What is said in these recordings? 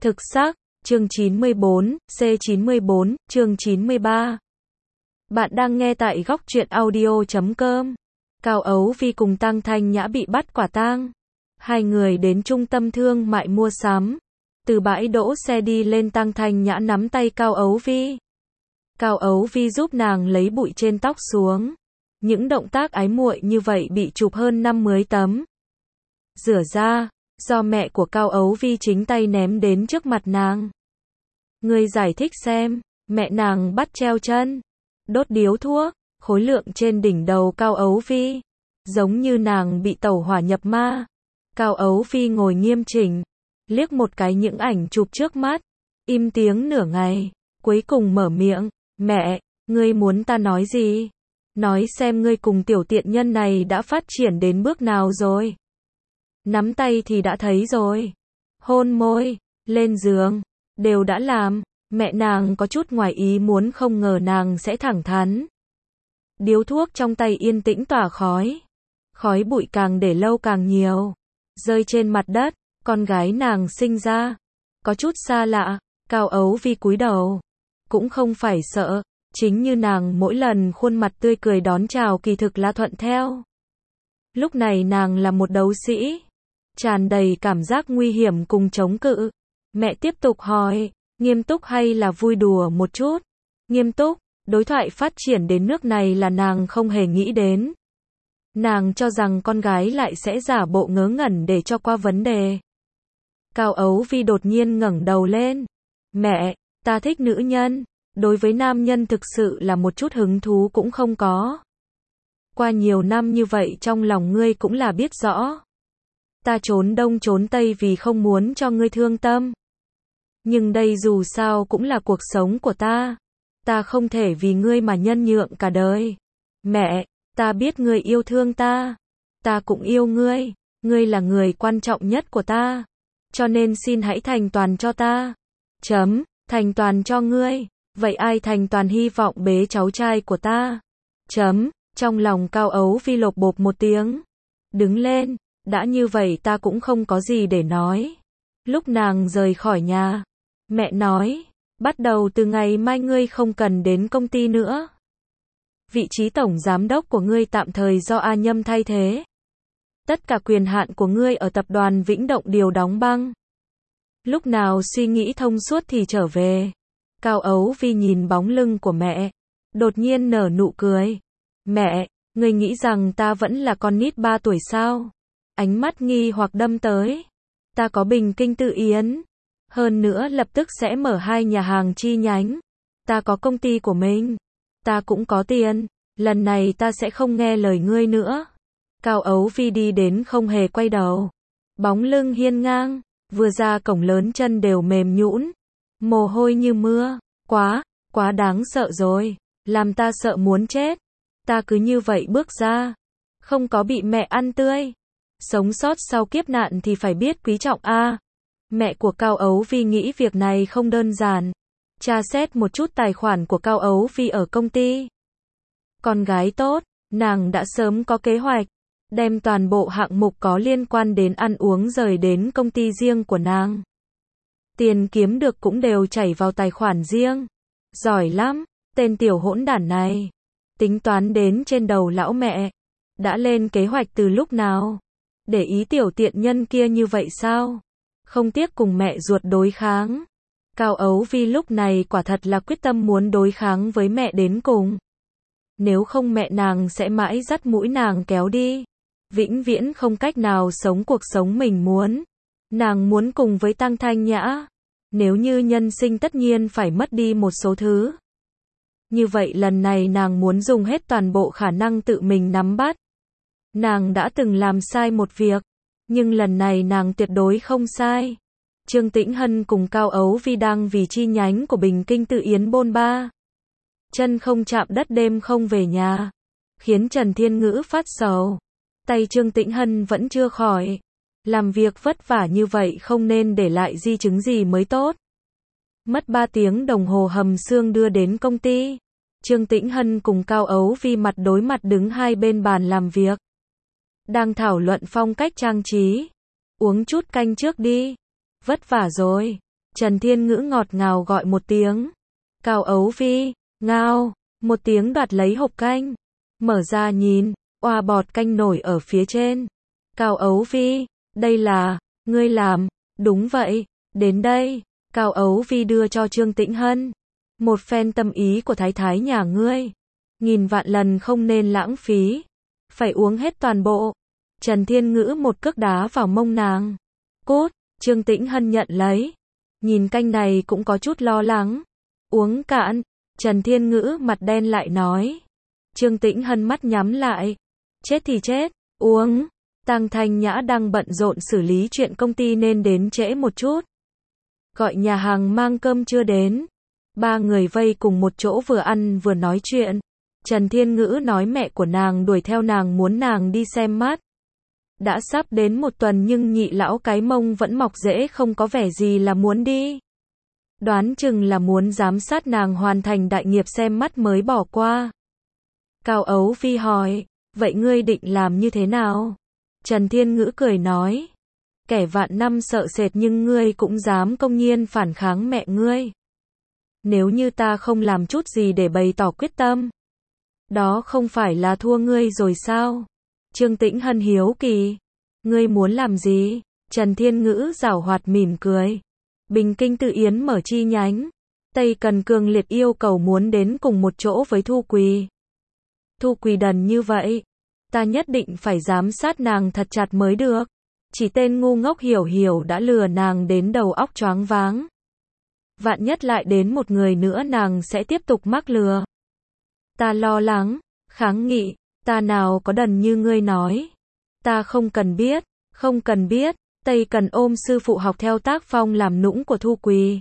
Thực xác, chương 94, C94, chương 93. Bạn đang nghe tại góc truyện audio.com. Cao Ấu Vi cùng Tăng Thanh Nhã bị bắt quả tang. Hai người đến trung tâm thương mại mua sắm. Từ bãi đỗ xe đi lên, Tăng Thanh Nhã nắm tay Cao Ấu Vi. Cao Ấu Vi giúp nàng lấy bụi trên tóc xuống. Những động tác ái muội như vậy bị chụp hơn 50 tấm. Rửa ra, do mẹ của Cao Ấu Vi chính tay ném đến trước mặt nàng. Người giải thích xem, mẹ nàng bắt treo chân, đốt điếu thuốc, khối lượng trên đỉnh đầu Cao Ấu Vi, giống như nàng bị tẩu hỏa nhập ma. Cao Ấu Vi ngồi nghiêm chỉnh, liếc một cái những ảnh chụp trước mắt, im tiếng nửa ngày, cuối cùng mở miệng, mẹ, ngươi muốn ta nói gì? Nói xem ngươi cùng tiểu tiện nhân này đã phát triển đến bước nào rồi? Nắm tay thì đã thấy rồi. Hôn môi, lên giường, đều đã làm. Mẹ nàng có chút ngoài ý muốn, không ngờ nàng sẽ thẳng thắn. Điếu thuốc trong tay yên tĩnh tỏa khói. Khói bụi càng để lâu càng nhiều. Rơi trên mặt đất, con gái nàng sinh ra. Có chút xa lạ, Cao Ấu Vi cúi đầu. Cũng không phải sợ, chính như nàng mỗi lần khuôn mặt tươi cười đón chào kỳ thực là thuận theo. Lúc này nàng là một đấu sĩ, tràn đầy cảm giác nguy hiểm cùng chống cự. Mẹ tiếp tục hỏi, nghiêm túc hay là vui đùa một chút? Nghiêm túc, đối thoại phát triển đến nước này là nàng không hề nghĩ đến. Nàng cho rằng con gái lại sẽ giả bộ ngớ ngẩn để cho qua vấn đề. Cao Ấu Vi đột nhiên ngẩng đầu lên. Mẹ, ta thích nữ nhân, đối với nam nhân thực sự là một chút hứng thú cũng không có. Qua nhiều năm như vậy trong lòng ngươi cũng là biết rõ. Ta trốn đông trốn tây vì không muốn cho ngươi thương tâm. Nhưng đây dù sao cũng là cuộc sống của ta. Ta không thể vì ngươi mà nhân nhượng cả đời. Mẹ, ta biết ngươi yêu thương ta. Ta cũng yêu ngươi. Ngươi là người quan trọng nhất của ta. Cho nên xin hãy thành toàn cho ta. Thành toàn cho ngươi. Vậy ai thành toàn hy vọng bế cháu trai của ta? Trong lòng Cao Ấu Vi lột bột một tiếng. Đứng lên. Đã như vậy ta cũng không có gì để nói. Lúc nàng rời khỏi nhà, mẹ nói, bắt đầu từ ngày mai ngươi không cần đến công ty nữa. Vị trí tổng giám đốc của ngươi tạm thời do A Nhâm thay thế. Tất cả quyền hạn của ngươi ở tập đoàn Vĩnh Động đều đóng băng. Lúc nào suy nghĩ thông suốt thì trở về. Cao Ấu Vi nhìn bóng lưng của mẹ, đột nhiên nở nụ cười. Mẹ, ngươi nghĩ rằng ta vẫn là con nít 3 tuổi sao? Ánh mắt nghi hoặc đâm tới. Ta có Bình Kinh Tự Yến. Hơn nữa lập tức sẽ mở 2 nhà hàng chi nhánh. Ta có công ty của mình. Ta cũng có tiền. Lần này ta sẽ không nghe lời ngươi nữa. Cao Ấu Vi đi đến không hề quay đầu. Bóng lưng hiên ngang. Vừa ra cổng lớn chân đều mềm nhũn. Mồ hôi như mưa. Quá đáng sợ rồi. Làm ta sợ muốn chết. Ta cứ như vậy bước ra. Không có bị mẹ ăn tươi. Sống sót sau kiếp nạn thì phải biết quý trọng a. Mẹ của Cao Ấu Vi nghĩ việc này không đơn giản. Tra xét một chút tài khoản của Cao Ấu Vi ở công ty. Con gái tốt, nàng đã sớm có kế hoạch, đem toàn bộ hạng mục có liên quan đến ăn uống rời đến công ty riêng của nàng. Tiền kiếm được cũng đều chảy vào tài khoản riêng. Giỏi lắm, tên tiểu hỗn đản này. Tính toán đến trên đầu lão mẹ. Đã lên kế hoạch từ lúc nào? Để ý tiểu tiện nhân kia như vậy sao? Không tiếc cùng mẹ ruột đối kháng. Cao Ấu Vi lúc này quả thật là quyết tâm muốn đối kháng với mẹ đến cùng. Nếu không mẹ nàng sẽ mãi dắt mũi nàng kéo đi. Vĩnh viễn không cách nào sống cuộc sống mình muốn. Nàng muốn cùng với Tăng Thanh Nhã. Nếu như nhân sinh tất nhiên phải mất đi một số thứ. Như vậy lần này nàng muốn dùng hết toàn bộ khả năng tự mình nắm bắt. Nàng đã từng làm sai một việc, nhưng lần này nàng tuyệt đối không sai. Trương Tĩnh Hân cùng Cao Ấu Vi đang vì chi nhánh của Bình Kinh Tự Yến bôn ba. Chân không chạm đất đêm không về nhà, khiến Trần Thiên Ngữ phát sầu. Tay Trương Tĩnh Hân vẫn chưa khỏi. Làm việc vất vả như vậy không nên để lại di chứng gì mới tốt. Mất 3 tiếng đồng hồ hầm xương đưa đến công ty. Trương Tĩnh Hân cùng Cao Ấu Vi mặt đối mặt đứng hai bên bàn làm việc. Đang thảo luận phong cách trang trí. Uống chút canh trước đi. Vất vả rồi. Trần Thiên Ngữ ngọt ngào gọi một tiếng. Cao Ấu Vi, ngao, một tiếng đoạt lấy hộp canh. Mở ra nhìn, oa bọt canh nổi ở phía trên. Cao Ấu Vi, đây là, ngươi làm, đúng vậy, đến đây. Cao Ấu Vi đưa cho Trương Tĩnh Hân. Một phen tâm ý của thái thái nhà ngươi. Nghìn vạn lần không nên lãng phí. Phải uống hết toàn bộ. Trần Thiên Ngữ một cước đá vào mông nàng. Cút, Trương Tĩnh Hân nhận lấy. Nhìn canh này cũng có chút lo lắng. Uống cạn. Trần Thiên Ngữ mặt đen lại nói. Trương Tĩnh Hân mắt nhắm lại. Chết thì chết, uống. Tang Thanh Nhã đang bận rộn xử lý chuyện công ty nên đến trễ một chút. Gọi nhà hàng mang cơm chưa đến. Ba người vây cùng một chỗ vừa ăn vừa nói chuyện. Trần Thiên Ngữ nói mẹ của nàng đuổi theo nàng muốn nàng đi xem mắt. Đã sắp đến một tuần nhưng nhị lão cái mông vẫn mọc rễ không có vẻ gì là muốn đi. Đoán chừng là muốn giám sát nàng hoàn thành đại nghiệp xem mắt mới bỏ qua. Cao Ấu Vi hỏi, vậy ngươi định làm như thế nào? Trần Thiên Ngữ cười nói, kẻ vạn năm sợ sệt nhưng ngươi cũng dám công nhiên phản kháng mẹ ngươi. Nếu như ta không làm chút gì để bày tỏ quyết tâm, đó không phải là thua ngươi rồi sao? Trương Tĩnh Hân hiếu kỳ, ngươi muốn làm gì? Trần Thiên Ngữ giảo hoạt mỉm cười. Bình Kinh Tự Yến mở chi nhánh. Tây Cần cường liệt yêu cầu muốn đến cùng một chỗ với Thu Quỳ. Thu Quỳ đần như vậy, ta nhất định phải giám sát nàng thật chặt mới được. Chỉ tên ngu ngốc hiểu hiểu đã lừa nàng đến đầu óc choáng váng. Vạn nhất lại đến một người nữa nàng sẽ tiếp tục mắc lừa. Ta lo lắng, kháng nghị, ta nào có đần như ngươi nói. Ta không cần biết, không cần biết. Tây Cần ôm sư phụ học theo tác phong làm nũng của Thu Quỳ.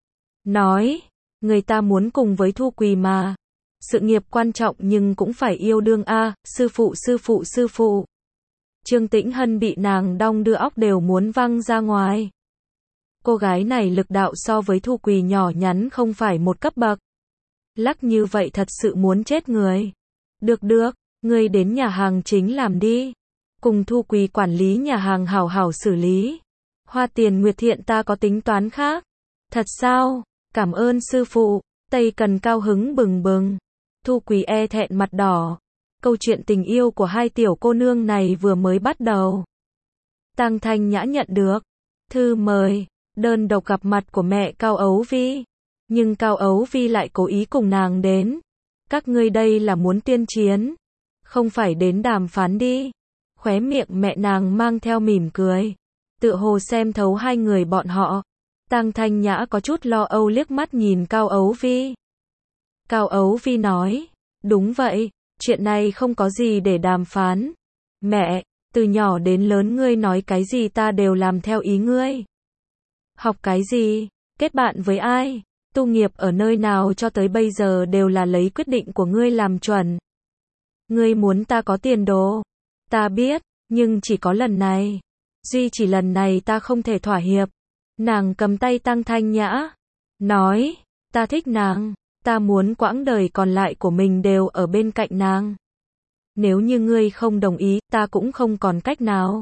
Nói, người ta muốn cùng với Thu Quỳ mà. Sự nghiệp quan trọng nhưng cũng phải yêu đương a, sư phụ. Trương Tĩnh Hân bị nàng đong đưa óc đều muốn văng ra ngoài. Cô gái này lực đạo so với Thu Quỳ nhỏ nhắn không phải một cấp bậc. Lắc như vậy thật sự muốn chết người. Được, ngươi đến nhà hàng chính làm đi. Cùng Thu Quỳ quản lý nhà hàng hảo hảo xử lý. Hoa tiền nguyệt thiện ta có tính toán khác. Thật sao? Cảm ơn sư phụ. Tây Cần cao hứng bừng bừng. Thu Quỳ e thẹn mặt đỏ. Câu chuyện tình yêu của hai tiểu cô nương này vừa mới bắt đầu. Tang Thanh Nhã nhận được thư mời, đơn độc gặp mặt của mẹ Cao Ấu Vi. Nhưng Cao Ấu Vi lại cố ý cùng nàng đến. Các ngươi đây là muốn tuyên chiến. Không phải đến đàm phán đi. Khóe miệng mẹ nàng mang theo mỉm cười. Tựa hồ xem thấu hai người bọn họ. Tang Thanh Nhã có chút lo âu liếc mắt nhìn Cao Ấu Vi. Cao Ấu Vi nói, đúng vậy, chuyện này không có gì để đàm phán. Mẹ, từ nhỏ đến lớn ngươi nói cái gì ta đều làm theo ý ngươi. Học cái gì, kết bạn với ai, tu nghiệp ở nơi nào cho tới bây giờ đều là lấy quyết định của ngươi làm chuẩn. Ngươi muốn ta có tiền đồ. Ta biết, nhưng chỉ có lần này. Duy chỉ lần này ta không thể thỏa hiệp. Nàng cầm tay Tang Thanh Nhã. Nói, ta thích nàng. Ta muốn quãng đời còn lại của mình đều ở bên cạnh nàng. Nếu như ngươi không đồng ý, ta cũng không còn cách nào.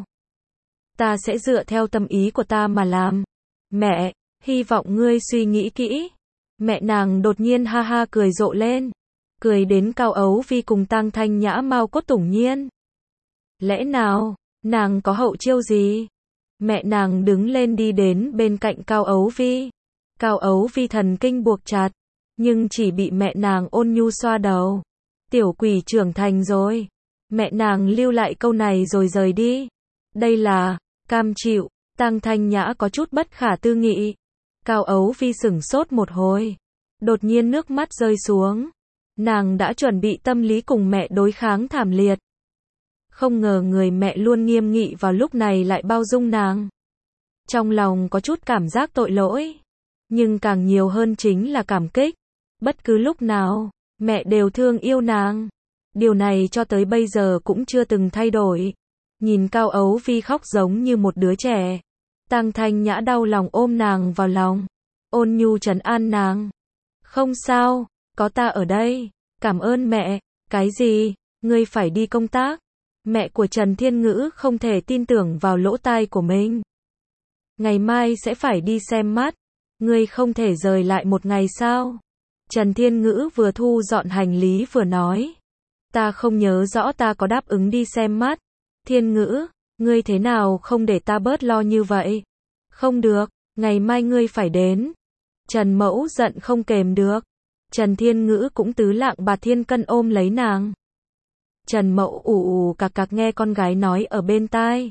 Ta sẽ dựa theo tâm ý của ta mà làm. Mẹ, hy vọng ngươi suy nghĩ kỹ. Mẹ nàng đột nhiên ha ha cười rộ lên. Cười đến Cao Ấu Vi cùng Tang Thanh Nhã mau cốt tủng nhiên. Lẽ nào, nàng có hậu chiêu gì? Mẹ nàng đứng lên đi đến bên cạnh Cao Ấu Vi. Cao Ấu Vi thần kinh buộc chặt, nhưng chỉ bị mẹ nàng ôn nhu xoa đầu. Tiểu quỷ trưởng thành rồi. Mẹ nàng lưu lại câu này rồi rời đi. Đây là, cam chịu. Tang Thanh Nhã có chút bất khả tư nghị. Cao Ấu Vi sửng sốt một hồi. Đột nhiên nước mắt rơi xuống. Nàng đã chuẩn bị tâm lý cùng mẹ đối kháng thảm liệt. Không ngờ người mẹ luôn nghiêm nghị vào lúc này lại bao dung nàng. Trong lòng có chút cảm giác tội lỗi. Nhưng càng nhiều hơn chính là cảm kích. Bất cứ lúc nào, mẹ đều thương yêu nàng. Điều này cho tới bây giờ cũng chưa từng thay đổi. Nhìn Cao Ấu Vi khóc giống như một đứa trẻ. Tang Thanh Nhã đau lòng ôm nàng vào lòng. Ôn nhu trấn an nàng. Không sao, có ta ở đây. Cảm ơn mẹ. Cái gì? Ngươi phải đi công tác. Mẹ của Trần Thiên Ngữ không thể tin tưởng vào lỗ tai của mình. Ngày mai sẽ phải đi xem mắt. Ngươi không thể rời lại một ngày sao? Trần Thiên Ngữ vừa thu dọn hành lý vừa nói. Ta không nhớ rõ ta có đáp ứng đi xem mắt. Thiên Ngữ, ngươi thế nào không để ta bớt lo như vậy? Không được, ngày mai ngươi phải đến. Trần Mẫu giận không kềm được. Trần Thiên Ngữ cũng tứ lạng bạt thiên cân ôm lấy nàng. Trần Mẫu ù ù cạc cạc nghe con gái nói ở bên tai.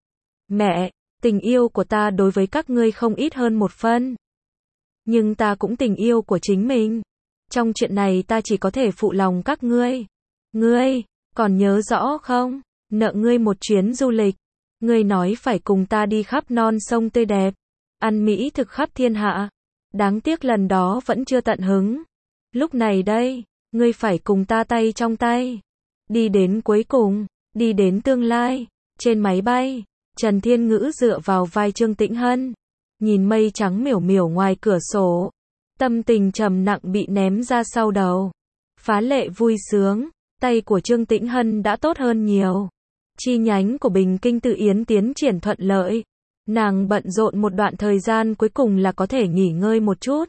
Mẹ, tình yêu của ta đối với các ngươi không ít hơn một phân. Nhưng ta cũng tình yêu của chính mình. Trong chuyện này ta chỉ có thể phụ lòng các ngươi. Ngươi, còn nhớ rõ không? Nợ ngươi một chuyến du lịch. Ngươi nói phải cùng ta đi khắp non sông tươi đẹp. Ăn mỹ thực khắp thiên hạ. Đáng tiếc lần đó vẫn chưa tận hứng. Lúc này đây, ngươi phải cùng ta tay trong tay. Đi đến cuối cùng, đi đến tương lai. Trên máy bay, Trần Thiên Ngữ dựa vào vai Trương Tĩnh Hân. Nhìn mây trắng miểu miểu ngoài cửa sổ. Tâm tình trầm nặng bị ném ra sau đầu. Phá lệ vui sướng, tay của Trương Tĩnh Hân đã tốt hơn nhiều. Chi nhánh của Bình Kinh Tự Yến tiến triển thuận lợi. Nàng bận rộn một đoạn thời gian cuối cùng là có thể nghỉ ngơi một chút.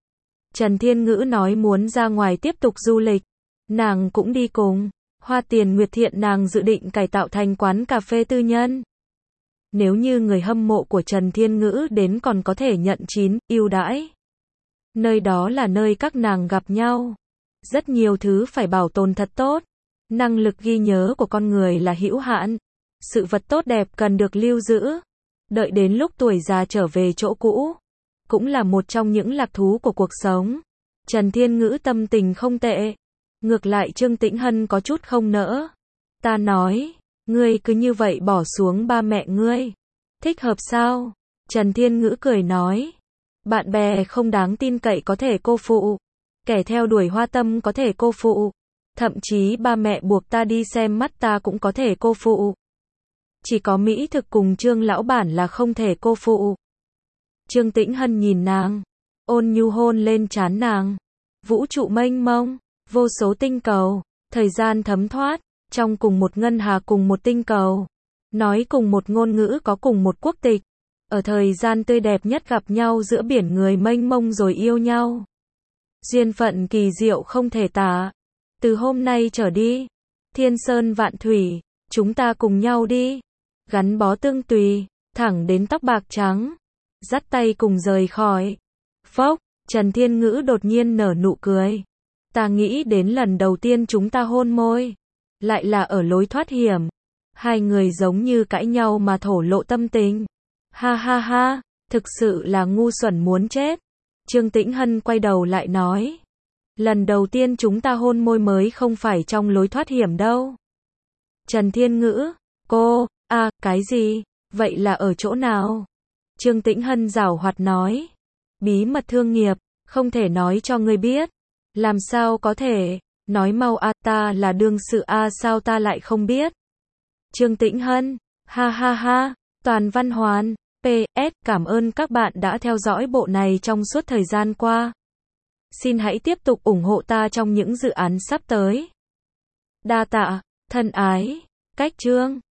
Trần Thiên Ngữ nói muốn ra ngoài tiếp tục du lịch. Nàng cũng đi cùng. Hoa Tiền Nguyệt Thiện nàng dự định cải tạo thành quán cà phê tư nhân. Nếu như người hâm mộ của Trần Thiên Ngữ đến còn có thể nhận ưu đãi. Nơi đó là nơi các nàng gặp nhau. Rất nhiều thứ phải bảo tồn thật tốt. Năng lực ghi nhớ của con người là hữu hạn. Sự vật tốt đẹp cần được lưu giữ. Đợi đến lúc tuổi già trở về chỗ cũ. Cũng là một trong những lạc thú của cuộc sống. Trần Thiên Ngữ tâm tình không tệ. Ngược lại Trương Tĩnh Hân có chút không nỡ. Ta nói, ngươi cứ như vậy bỏ xuống ba mẹ ngươi. Thích hợp sao? Trần Thiên Ngữ cười nói. Bạn bè không đáng tin cậy có thể cô phụ. Kẻ theo đuổi hoa tâm có thể cô phụ. Thậm chí ba mẹ buộc ta đi xem mắt ta cũng có thể cô phụ. Chỉ có mỹ thực cùng Trương lão bản là không thể cô phụ. Trương Tĩnh Hân nhìn nàng. Ôn nhu hôn lên trán nàng. Vũ trụ mênh mông. Vô số tinh cầu. Thời gian thấm thoát. Trong cùng một ngân hà cùng một tinh cầu. Nói cùng một ngôn ngữ có cùng một quốc tịch. Ở thời gian tươi đẹp nhất gặp nhau giữa biển người mênh mông rồi yêu nhau. Duyên phận kỳ diệu không thể tả. Từ hôm nay trở đi. Thiên sơn vạn thủy. Chúng ta cùng nhau đi. Gắn bó tương tùy. Thẳng đến tóc bạc trắng. Dắt tay cùng rời khỏi. Phốc. Trần Thiên Ngữ đột nhiên nở nụ cười. Ta nghĩ đến lần đầu tiên chúng ta hôn môi. Lại là ở lối thoát hiểm. Hai người giống như cãi nhau mà thổ lộ tâm tình. Ha ha ha, thực sự là ngu xuẩn muốn chết. Trương Tĩnh Hân quay đầu lại nói. Lần đầu tiên chúng ta hôn môi mới không phải trong lối thoát hiểm đâu. Trần Thiên Ngữ, cô, cái gì, vậy là ở chỗ nào? Trương Tĩnh Hân giảo hoạt nói. Bí mật thương nghiệp, không thể nói cho ngươi biết. Làm sao có thể, nói mau ta là đương sự sao ta lại không biết. Trương Tĩnh Hân, ha ha ha, Toàn Văn Hoàn, PS, cảm ơn các bạn đã theo dõi bộ này trong suốt thời gian qua. Xin hãy tiếp tục ủng hộ ta trong những dự án sắp tới. Đa tạ, thân ái, Cách Chương.